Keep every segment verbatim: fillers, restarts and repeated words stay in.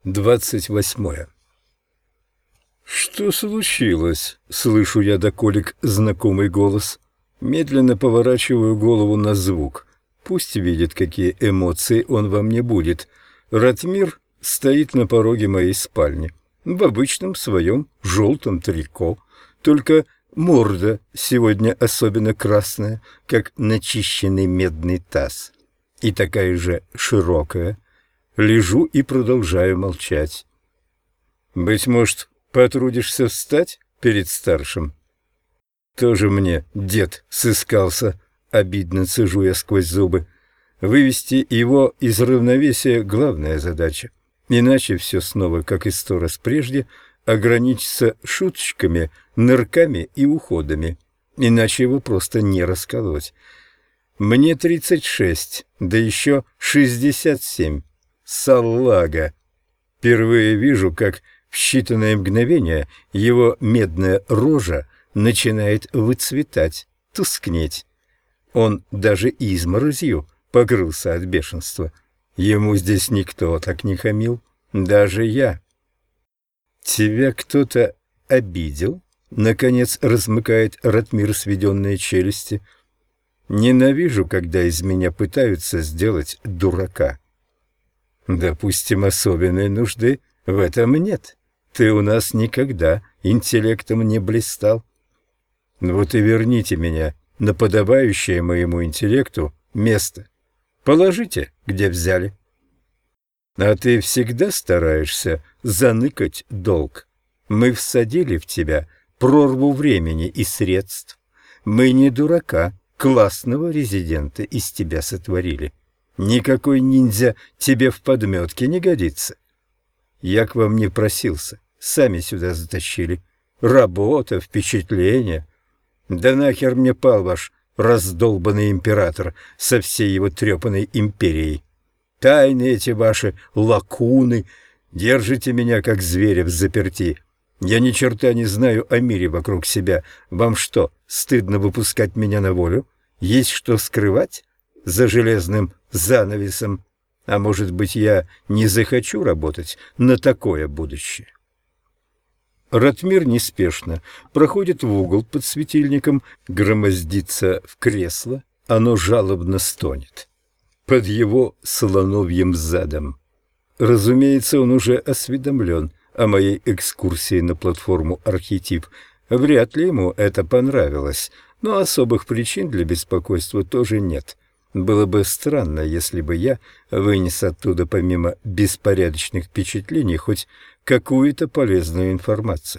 Двадцать восьмое. «Что случилось?» — слышу я до колик знакомый голос. Медленно поворачиваю голову на звук. Пусть видит, какие эмоции он во мне будет. Ратмир стоит на пороге моей спальни. В обычном своем желтом трико. Только морда сегодня особенно красная, как начищенный медный таз. И такая же широкая. Лежу и продолжаю молчать. «Быть может, потрудишься встать перед старшим?» Тоже мне дед сыскался, обидно цежу я сквозь зубы. Вывести его из равновесия — главная задача. Иначе все снова, как и сто раз прежде, ограничится шуточками, нырками и уходами. Иначе его просто не расколоть. Мне тридцать шесть, да еще шестьдесят семь. Салага. Впервые вижу, как в считанные мгновения его медная рожа начинает выцветать, тускнеть. Он даже изморозью покрылся от бешенства. Ему здесь никто так не хамил, даже я. «Тебя кто-то обидел?» — наконец размыкает Ратмир сведенные челюсти. «Ненавижу, когда из меня пытаются сделать дурака». «Допустим, особенной нужды в этом нет. Ты у нас никогда интеллектом не блистал. Вот и верните меня на подобающее моему интеллекту место. Положите, где взяли». «А ты всегда стараешься заныкать долг. Мы всадили в тебя прорву времени и средств. Мы не дурака, классного резидента из тебя сотворили. Никакой ниндзя тебе в подметке не годится. Я к вам не просился, сами сюда затащили. Работа, впечатление. Да нахер мне пал ваш раздолбанный император со всей его трепанной империей. Тайны эти ваши, лакуны, держите меня как зверя взаперти. Я ни черта не знаю о мире вокруг себя. Вам что, стыдно выпускать меня на волю? Есть что скрывать за железным занавесом? А может быть, я не захочу работать на такое будущее?» Ратмир неспешно проходит в угол под светильником, громоздится в кресло, оно жалобно стонет. Под его слоновьим задом. Разумеется, он уже осведомлен о моей экскурсии на платформу «Архетип». Вряд ли ему это понравилось, но особых причин для беспокойства тоже нет. Было бы странно, если бы я вынес оттуда, помимо беспорядочных впечатлений, хоть какую-то полезную информацию.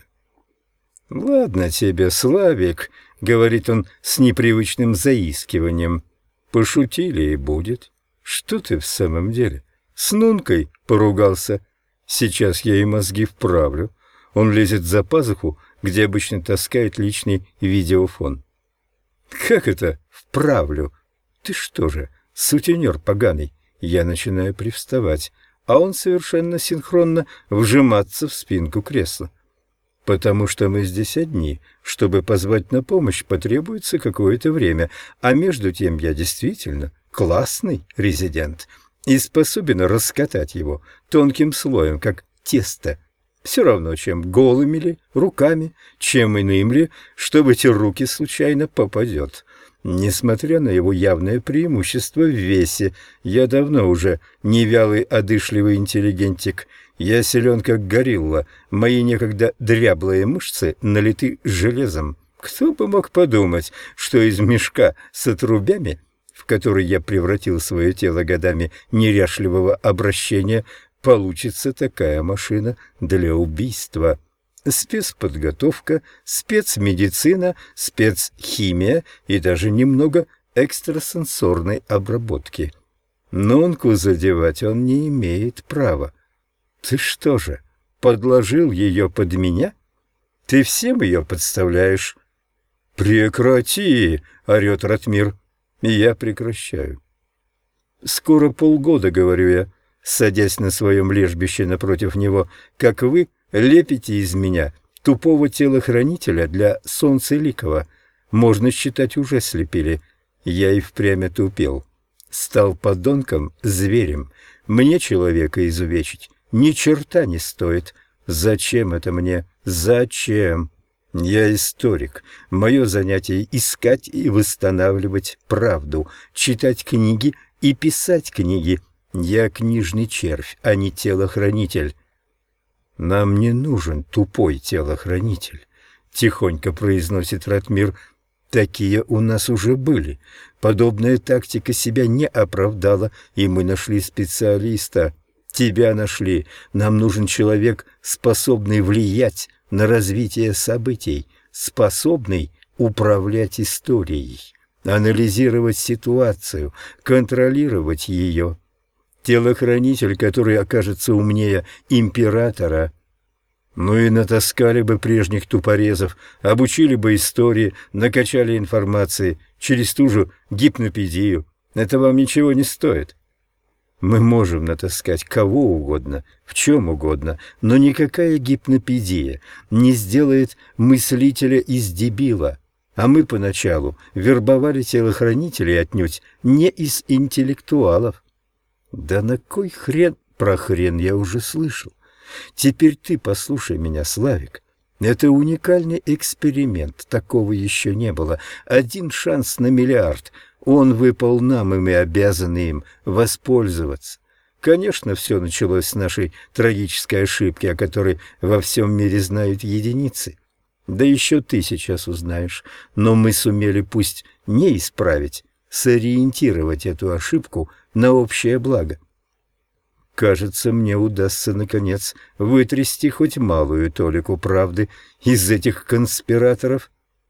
«Ладно тебе, Славик», — говорит он с непривычным заискиванием, — «пошутили и будет. Что ты в самом деле? С Нункой поругался? Сейчас я ей мозги вправлю». Он лезет за пазуху, где обычно таскает личный видеофон. «Как это вправлю? Ты что же, сутенер поганый?» Я начинаю привставать, а он совершенно синхронно вжиматься в спинку кресла. «Потому что мы здесь одни. Чтобы позвать на помощь, потребуется какое-то время, а между тем я действительно классный резидент и способен раскатать его тонким слоем, как тесто. Все равно, чем голыми ли, руками, чем иным ли, что в эти руки случайно попадет. Несмотря на его явное преимущество в весе, я давно уже не вялый, одышливый интеллигентик. Я силен, как горилла, мои некогда дряблые мышцы налиты железом. Кто бы мог подумать, что из мешка с отрубями, в который я превратил свое тело годами неряшливого обращения, получится такая машина для убийства. Спецподготовка, спецмедицина, спецхимия и даже немного экстрасенсорной обработки. Нунку задевать он не имеет права. Ты что же, подложил ее под меня? Ты всем ее подставляешь? «Прекрати!» — орет Ратмир. И я прекращаю. «Скоро полгода, — говорю я, садясь на своем лежбище напротив него, — как вы лепите из меня тупого телохранителя для Солнцеликова. Можно считать, уже слепили. Я и впрямь отупел. Стал подонком, зверем. Мне человека изувечить ни черта не стоит. Зачем это мне? Зачем? Я историк. Мое занятие — искать и восстанавливать правду, читать книги и писать книги. Я книжный червь, а не телохранитель. Нам не нужен тупой телохранитель, тихонько произносит Ратмир. Такие у нас уже были. Подобная тактика себя не оправдала, и мы нашли специалиста. Тебя нашли. Нам нужен человек, способный влиять на развитие событий, способный управлять историей, анализировать ситуацию, контролировать ее. Телохранитель, который окажется умнее императора. Ну и натаскали бы прежних тупорезов, обучили бы истории, накачали информации через ту же гипнопедию. Это вам ничего не стоит. Мы можем натаскать кого угодно, в чем угодно, но никакая гипнопедия не сделает мыслителя из дебила. А мы поначалу вербовали телохранителей отнюдь не из интеллектуалов. Да на кой хрен? Про хрен я уже слышал. Теперь ты послушай меня, Славик. Это уникальный эксперимент, такого еще не было. Один шанс на миллиард. Он выпал нам, и мы обязаны им воспользоваться. Конечно, все началось с нашей трагической ошибки, о которой во всем мире знают единицы. Да еще ты сейчас узнаешь. Но мы сумели пусть не исправить, сориентировать эту ошибку на общее благо. Кажется, мне удастся, наконец, вытрясти хоть малую толику правды из этих конспираторов.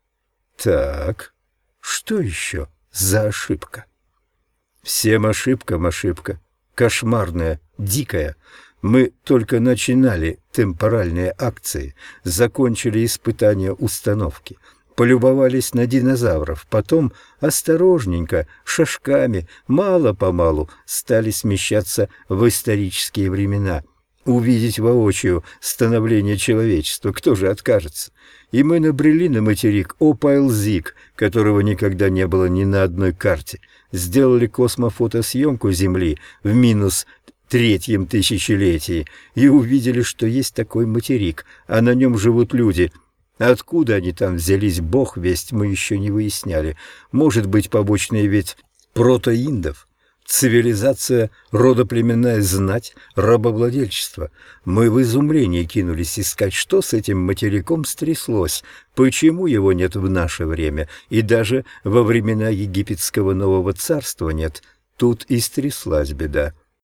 Так, что еще за ошибка? Всем ошибкам ошибка. Кошмарная, дикая. Мы только начинали темпоральные акции, закончили испытания установки, полюбовались на динозавров, потом осторожненько, шажками, мало-помалу стали смещаться в исторические времена. Увидеть воочию становление человечества, кто же откажется? И мы набрели на материк Опайлзик, которого никогда не было ни на одной карте. Сделали космофотосъемку Земли в минус третьем тысячелетии и увидели, что есть такой материк, а на нем живут люди. Откуда они там взялись, бог весть, мы еще не выясняли. Может быть, побочная ветвь протоиндов, цивилизация, родоплеменная знать, рабовладельчество. Мы в изумлении кинулись искать, что с этим материком стряслось, почему его нет в наше время, и даже во времена египетского нового царства нет. Тут и стряслась беда.